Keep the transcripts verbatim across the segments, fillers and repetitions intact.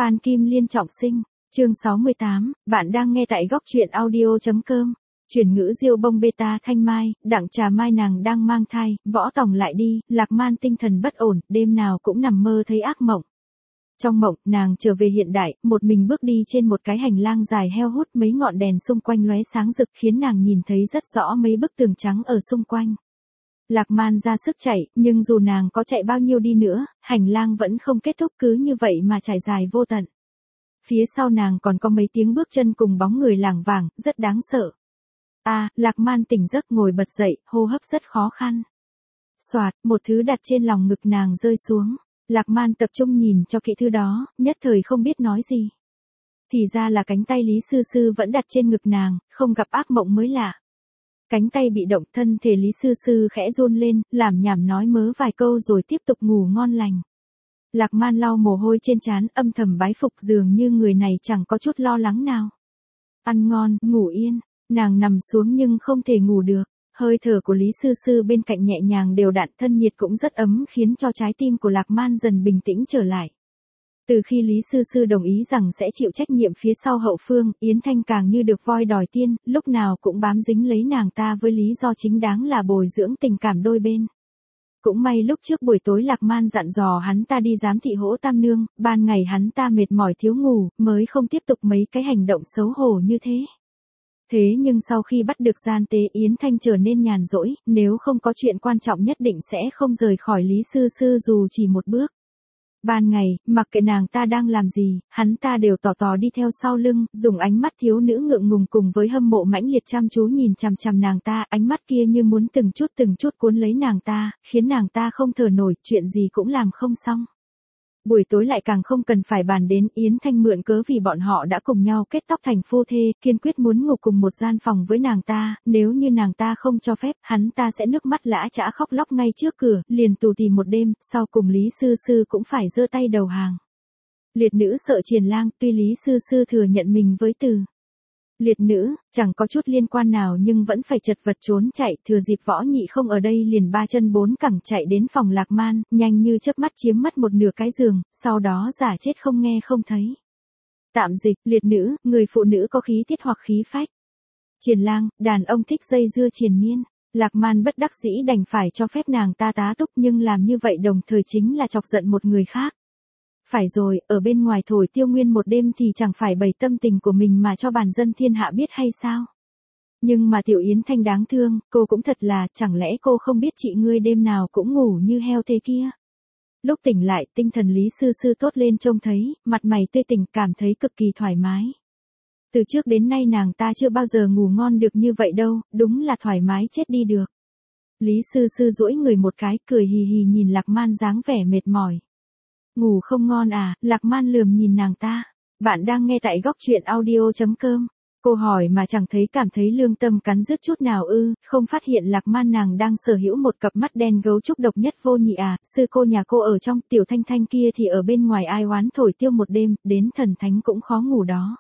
Phan Kim Liên trọng sinh, chương sáu mươi tám, bạn đang nghe tại góc truyện audio.com. Chuyển ngữ Diêu Bông Beta Thanh Mai, Đặng Trà Mai nàng đang mang thai, Võ Tòng lại đi, Lạc Man tinh thần bất ổn, đêm nào cũng nằm mơ thấy ác mộng. Trong mộng, nàng trở về hiện đại, một mình bước đi trên một cái hành lang dài heo hút, mấy ngọn đèn xung quanh lóe sáng rực khiến nàng nhìn thấy rất rõ mấy bức tường trắng ở xung quanh. Lạc Man ra sức chạy, nhưng dù nàng có chạy bao nhiêu đi nữa, hành lang vẫn không kết thúc, cứ như vậy mà trải dài vô tận. Phía sau nàng còn có mấy tiếng bước chân cùng bóng người lảng vảng, rất đáng sợ. À, Lạc Man tỉnh giấc ngồi bật dậy, hô hấp rất khó khăn. Soạt, một thứ đặt trên lòng ngực nàng rơi xuống. Lạc Man tập trung nhìn cho kỹ thứ đó, nhất thời không biết nói gì. Thì ra là cánh tay Lý Sư Sư vẫn đặt trên ngực nàng, không gặp ác mộng mới lạ. Cánh tay bị động, thân thể Lý Sư Sư khẽ run lên, làm nhảm nói mớ vài câu rồi tiếp tục ngủ ngon lành. Lạc Man lau mồ hôi trên trán, âm thầm bái phục, dường như người này chẳng có chút lo lắng nào. Ăn ngon, ngủ yên, nàng nằm xuống nhưng không thể ngủ được. Hơi thở của Lý Sư Sư bên cạnh nhẹ nhàng đều đặn, thân nhiệt cũng rất ấm, khiến cho trái tim của Lạc Man dần bình tĩnh trở lại. Từ khi Lý Sư Sư đồng ý rằng sẽ chịu trách nhiệm phía sau hậu phương, Yến Thanh càng như được voi đòi tiên, lúc nào cũng bám dính lấy nàng ta với lý do chính đáng là bồi dưỡng tình cảm đôi bên. Cũng may lúc trước buổi tối Lạc Man dặn dò hắn ta đi giám thị Hỗ Tam Nương, ban ngày hắn ta mệt mỏi thiếu ngủ, mới không tiếp tục mấy cái hành động xấu hổ như thế. Thế nhưng sau khi bắt được gian tế, Yến Thanh trở nên nhàn rỗi, nếu không có chuyện quan trọng nhất định sẽ không rời khỏi Lý Sư Sư dù chỉ một bước. Ban ngày, mặc kệ nàng ta đang làm gì, hắn ta đều tò tò đi theo sau lưng, dùng ánh mắt thiếu nữ ngượng ngùng cùng với hâm mộ mãnh liệt chăm chú nhìn chằm chằm nàng ta, ánh mắt kia như muốn từng chút từng chút cuốn lấy nàng ta, khiến nàng ta không thở nổi, chuyện gì cũng làm không xong. Buổi tối lại càng không cần phải bàn đến, Yến Thanh mượn cớ vì bọn họ đã cùng nhau kết tóc thành phu thê, kiên quyết muốn ngủ cùng một gian phòng với nàng ta, nếu như nàng ta không cho phép, hắn ta sẽ nước mắt lã chã khóc lóc ngay trước cửa, liền tù tì một đêm, sau cùng Lý Sư Sư cũng phải giơ tay đầu hàng. Liệt nữ sợ triền lang, tuy Lý Sư Sư thừa nhận mình với từ liệt nữ, chẳng có chút liên quan nào nhưng vẫn phải chật vật trốn chạy, thừa dịp Võ Nhị không ở đây liền ba chân bốn cẳng chạy đến phòng Lạc Man, nhanh như chớp mắt chiếm mất một nửa cái giường, sau đó giả chết không nghe không thấy. Tạm dịch, liệt nữ, người phụ nữ có khí tiết hoặc khí phách. Triền lang, đàn ông thích dây dưa triền miên. Lạc Man bất đắc dĩ đành phải cho phép nàng ta tá túc, nhưng làm như vậy đồng thời chính là chọc giận một người khác. Phải rồi, ở bên ngoài thổi tiêu nguyên một đêm thì chẳng phải bày tâm tình của mình mà cho bản dân thiên hạ biết hay sao? Nhưng mà Tiểu Yến Thanh đáng thương, cô cũng thật là, chẳng lẽ cô không biết chị ngươi đêm nào cũng ngủ như heo thế kia? Lúc tỉnh lại, tinh thần Lý Sư Sư tốt lên trông thấy, mặt mày tươi tỉnh, cảm thấy cực kỳ thoải mái. Từ trước đến nay nàng ta chưa bao giờ ngủ ngon được như vậy đâu, đúng là thoải mái chết đi được. Lý Sư Sư duỗi người một cái, cười hì hì nhìn Lạc Man dáng vẻ mệt mỏi. Ngủ không ngon à? Lạc Man lườm nhìn nàng ta. Bạn đang nghe tại góc truyện audio.com. Cô hỏi mà chẳng thấy cảm thấy lương tâm cắn rứt chút nào ư, không phát hiện Lạc Man nàng đang sở hữu một cặp mắt đen gấu trúc độc nhất vô nhị à, sư cô nhà cô ở trong, Tiểu Thanh Thanh kia thì ở bên ngoài ai oán thổi tiêu một đêm, đến thần thánh cũng khó ngủ đó.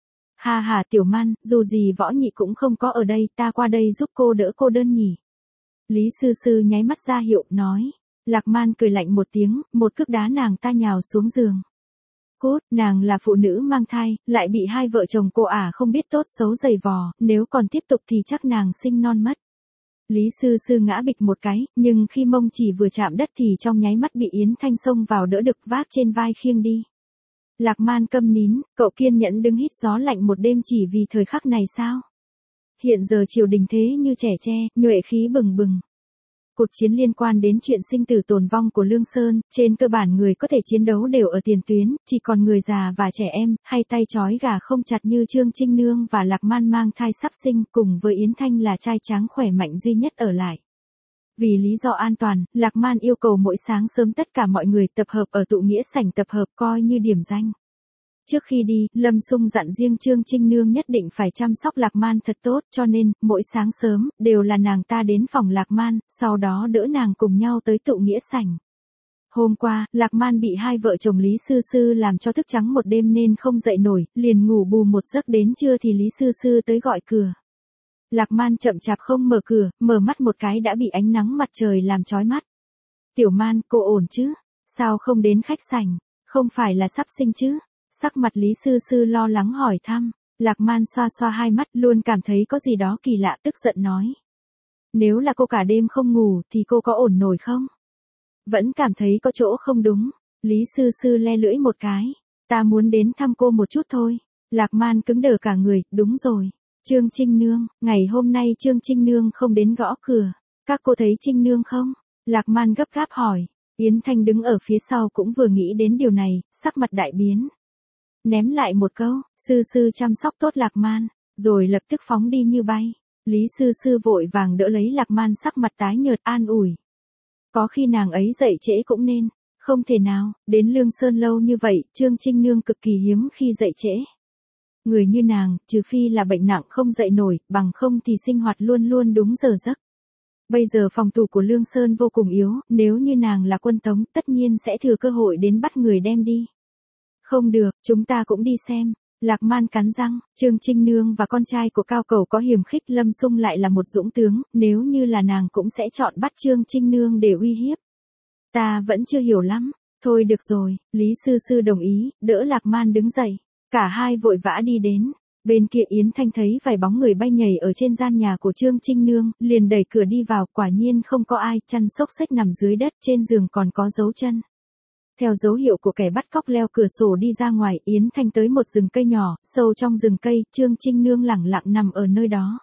Ha ha Tiểu Man, dù gì Võ Nhị cũng không có ở đây, ta qua đây giúp cô đỡ cô đơn nhỉ. Lý Sư Sư nháy mắt ra hiệu, nói. Lạc Man cười lạnh một tiếng, một cước đá nàng ta nhào xuống giường. Cút, nàng là phụ nữ mang thai, lại bị hai vợ chồng cô ả không biết tốt xấu giày vò, nếu còn tiếp tục thì chắc nàng sinh non mất. Lý Sư Sư ngã bịch một cái, nhưng khi mông chỉ vừa chạm đất thì trong nháy mắt bị Yến Thanh xông vào đỡ được, vác trên vai khiêng đi. Lạc Man câm nín, cậu kiên nhẫn đứng hít gió lạnh một đêm chỉ vì thời khắc này sao? Hiện giờ triều đình thế như trẻ tre, nhuệ khí bừng bừng. Cuộc chiến liên quan đến chuyện sinh tử tồn vong của Lương Sơn, trên cơ bản người có thể chiến đấu đều ở tiền tuyến, chỉ còn người già và trẻ em, hay tay trói gà không chặt như Trương Trinh Nương và Lạc Man mang thai sắp sinh, cùng với Yến Thanh là trai tráng khỏe mạnh duy nhất ở lại. Vì lý do an toàn, Lạc Man yêu cầu mỗi sáng sớm tất cả mọi người tập hợp ở tụ nghĩa sảnh tập hợp coi như điểm danh. Trước khi đi, Lâm Sung dặn riêng Trương Trinh Nương nhất định phải chăm sóc Lạc Man thật tốt, cho nên, mỗi sáng sớm, đều là nàng ta đến phòng Lạc Man, sau đó đỡ nàng cùng nhau tới tụ nghĩa sảnh. Hôm qua, Lạc Man bị hai vợ chồng Lý Sư Sư làm cho thức trắng một đêm nên không dậy nổi, liền ngủ bù một giấc, đến trưa thì Lý Sư Sư tới gọi cửa. Lạc Man chậm chạp không mở cửa, mở mắt một cái đã bị ánh nắng mặt trời làm chói mắt. Tiểu Man, cô ổn chứ? Sao không đến khách sảnh? Không phải là sắp sinh chứ? Sắc mặt Lý Sư Sư lo lắng hỏi thăm, Lạc Man xoa xoa hai mắt luôn cảm thấy có gì đó kỳ lạ tức giận nói. Nếu là cô cả đêm không ngủ thì cô có ổn nổi không? Vẫn cảm thấy có chỗ không đúng. Lý Sư Sư le lưỡi một cái. Ta muốn đến thăm cô một chút thôi. Lạc Man cứng đờ cả người, đúng rồi. Trương Trinh Nương, ngày hôm nay Trương Trinh Nương không đến gõ cửa. Các cô thấy Trinh Nương không? Lạc Man gấp gáp hỏi. Yến Thanh đứng ở phía sau cũng vừa nghĩ đến điều này, sắc mặt đại biến. Ném lại một câu, Sư Sư chăm sóc tốt Lạc Man, rồi lập tức phóng đi như bay. Lý Sư Sư vội vàng đỡ lấy Lạc Man sắc mặt tái nhợt an ủi. Có khi nàng ấy dậy trễ cũng nên, không thể nào, đến Lương Sơn lâu như vậy, Trương Trinh Nương cực kỳ hiếm khi dậy trễ. Người như nàng, trừ phi là bệnh nặng không dậy nổi, bằng không thì sinh hoạt luôn luôn đúng giờ giấc. Bây giờ phòng thủ của Lương Sơn vô cùng yếu, nếu như nàng là quân tống, tất nhiên sẽ thừa cơ hội đến bắt người đem đi. Không được, chúng ta cũng đi xem. Lạc Man cắn răng, Trương Trinh Nương và con trai của Cao Cầu có hiềm khích, Lâm Sung lại là một dũng tướng, nếu như là nàng cũng sẽ chọn bắt Trương Trinh Nương để uy hiếp. Ta vẫn chưa hiểu lắm, thôi được rồi, Lý Sư Sư đồng ý, đỡ Lạc Man đứng dậy, cả hai vội vã đi đến. Bên kia Yến Thanh thấy vài bóng người bay nhảy ở trên gian nhà của Trương Trinh Nương, liền đẩy cửa đi vào, quả nhiên không có ai, chăn xốc xếch nằm dưới đất, trên giường còn có dấu chân. Theo dấu hiệu của kẻ bắt cóc leo cửa sổ đi ra ngoài, Yến Thanh tới một rừng cây nhỏ, sâu trong rừng cây, Trương Trinh Nương lẳng lặng nằm ở nơi đó.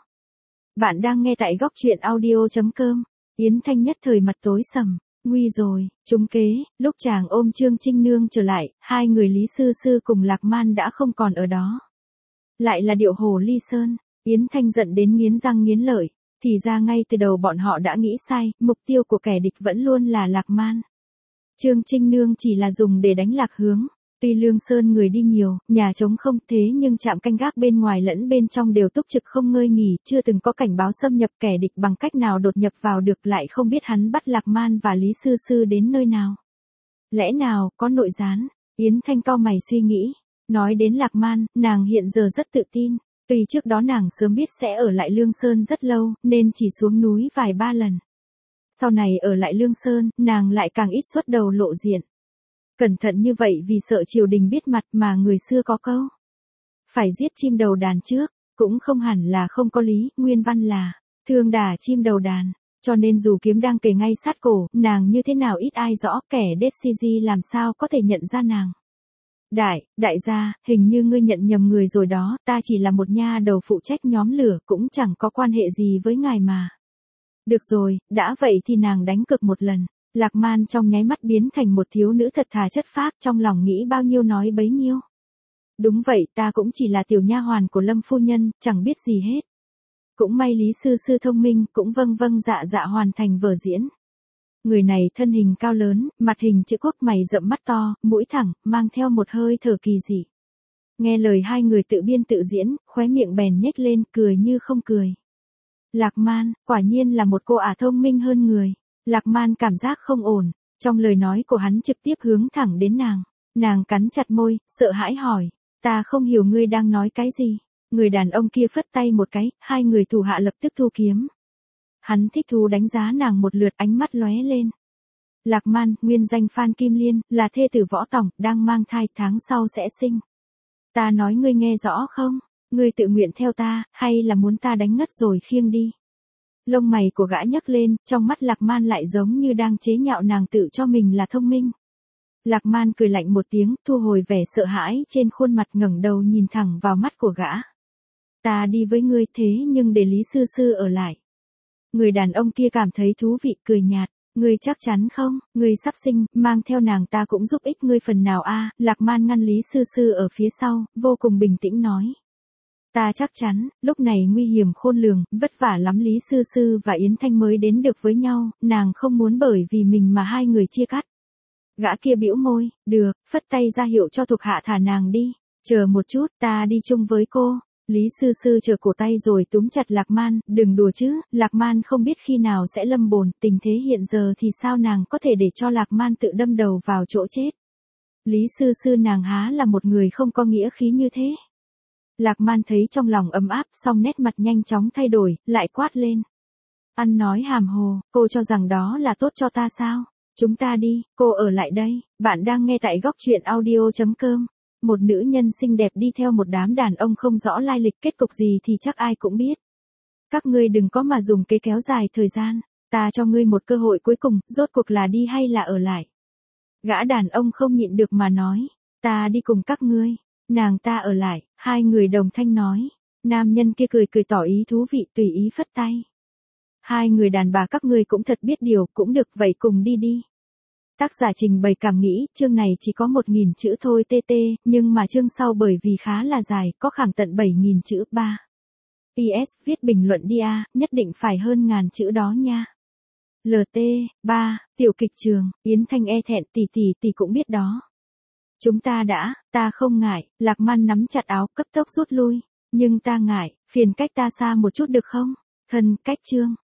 Bạn đang nghe tại góc truyện audio chấm com. Yến Thanh nhất thời mặt tối sầm, nguy rồi, trúng kế, lúc chàng ôm Trương Trinh Nương trở lại, hai người Lý Sư Sư cùng Lạc Man đã không còn ở đó. Lại là điệu hồ ly sơn, Yến Thanh giận đến nghiến răng nghiến lợi, thì ra ngay từ đầu bọn họ đã nghĩ sai, mục tiêu của kẻ địch vẫn luôn là Lạc Man. Trương Trinh Nương chỉ là dùng để đánh lạc hướng, tuy Lương Sơn người đi nhiều, nhà trống không thế nhưng trạm canh gác bên ngoài lẫn bên trong đều túc trực không ngơi nghỉ, chưa từng có cảnh báo xâm nhập kẻ địch bằng cách nào đột nhập vào được, lại không biết hắn bắt Lạc Man và Lý Sư Sư đến nơi nào. Lẽ nào có nội gián? Yến Thanh cau mày suy nghĩ. Nói đến Lạc Man, nàng hiện giờ rất tự tin, tuy trước đó nàng sớm biết sẽ ở lại Lương Sơn rất lâu, nên chỉ xuống núi vài ba lần. Sau này ở lại Lương Sơn, nàng lại càng ít xuất đầu lộ diện. Cẩn thận như vậy vì sợ triều đình biết mặt, mà người xưa có câu. Phải giết chim đầu đàn trước, cũng không hẳn là không có lý, nguyên văn là, thương đả chim đầu đàn. Cho nên dù kiếm đang kề ngay sát cổ, nàng như thế nào ít ai rõ, kẻ đết xê giê làm sao có thể nhận ra nàng. Đại, đại gia, hình như ngươi nhận nhầm người rồi đó, ta chỉ là một nha đầu phụ trách nhóm lửa, cũng chẳng có quan hệ gì với ngài mà. Được rồi, đã vậy thì nàng đánh cược một lần. Lạc Man trong nháy mắt biến thành một thiếu nữ thật thà chất phác, trong lòng nghĩ bao nhiêu nói bấy nhiêu. Đúng vậy, ta cũng chỉ là tiểu nha hoàn của Lâm phu nhân, chẳng biết gì hết. Cũng may Lý Sư Sư thông minh, cũng vâng vâng dạ dạ hoàn thành vở diễn. Người này thân hình cao lớn, mặt hình chữ quốc, mày rậm mắt to, mũi thẳng, mang theo một hơi thở kỳ dị. Nghe lời hai người tự biên tự diễn, khóe miệng bèn nhếch lên, cười như không cười. Lạc Man, quả nhiên là một cô ả thông minh hơn người. Lạc Man cảm giác không ổn, trong lời nói của hắn trực tiếp hướng thẳng đến nàng. Nàng cắn chặt môi, sợ hãi hỏi, ta không hiểu ngươi đang nói cái gì. Người đàn ông kia phất tay một cái, hai người thủ hạ lập tức thu kiếm. Hắn thích thú đánh giá nàng một lượt, ánh mắt lóe lên. Lạc Man, nguyên danh Phan Kim Liên, là thê tử Võ Tòng, đang mang thai, tháng sau sẽ sinh. Ta nói ngươi nghe rõ không? Ngươi tự nguyện theo ta, hay là muốn ta đánh ngất rồi khiêng đi? Lông mày của gã nhấc lên, trong mắt Lạc Man lại giống như đang chế nhạo nàng tự cho mình là thông minh. Lạc Man cười lạnh một tiếng, thu hồi vẻ sợ hãi trên khuôn mặt, ngẩng đầu nhìn thẳng vào mắt của gã. Ta đi với ngươi, thế nhưng để Lý Sư Sư ở lại. Người đàn ông kia cảm thấy thú vị, cười nhạt. Ngươi chắc chắn không? Ngươi sắp sinh, mang theo nàng ta cũng giúp ích ngươi phần nào a. Lạc Man ngăn Lý Sư Sư ở phía sau, vô cùng bình tĩnh nói. Ta chắc chắn, lúc này nguy hiểm khôn lường, vất vả lắm Lý Sư Sư và Yến Thanh mới đến được với nhau, nàng không muốn bởi vì mình mà hai người chia cắt. Gã kia bĩu môi, được, phất tay ra hiệu cho thuộc hạ thả nàng đi. Chờ một chút, ta đi chung với cô. Lý Sư Sư chờ cổ tay rồi túm chặt Lạc Man, đừng đùa chứ, Lạc Man không biết khi nào sẽ lâm bồn, tình thế hiện giờ thì sao nàng có thể để cho Lạc Man tự đâm đầu vào chỗ chết. Lý Sư Sư nàng há là một người không có nghĩa khí như thế. Lạc Man thấy trong lòng ấm áp, song nét mặt nhanh chóng thay đổi, lại quát lên. Ăn nói hàm hồ, cô cho rằng đó là tốt cho ta sao? Chúng ta đi, cô ở lại đây, bạn đang nghe tại góc truyện audio chấm com. Một nữ nhân xinh đẹp đi theo một đám đàn ông không rõ lai lịch, kết cục gì thì chắc ai cũng biết. Các ngươi đừng có mà dùng kế kéo dài thời gian. Ta cho ngươi một cơ hội cuối cùng, rốt cuộc là đi hay là ở lại. Gã đàn ông không nhịn được mà nói. Ta đi cùng các ngươi. Nàng ta ở lại, hai người đồng thanh nói. Nam nhân kia cười cười tỏ ý thú vị, tùy ý phất tay. Hai người đàn bà các ngươi cũng thật biết điều, cũng được, vậy cùng đi đi. Tác giả trình bày cảm nghĩ, chương này chỉ có một nghìn chữ thôi tt, nhưng mà chương sau bởi vì khá là dài, có khoảng tận bảy nghìn chữ. ba. pê ét, viết bình luận đi a, nhất định phải hơn ngàn chữ đó nha. lờ tê, ba, tiểu kịch trường, Yến Thanh e thẹn, tỷ tỷ tỷ cũng biết đó. Chúng ta đã, ta không ngại, Lạc Man nắm chặt áo, cấp tốc rút lui. Nhưng ta ngại, phiền cách ta xa một chút được không? Thân, cách chương.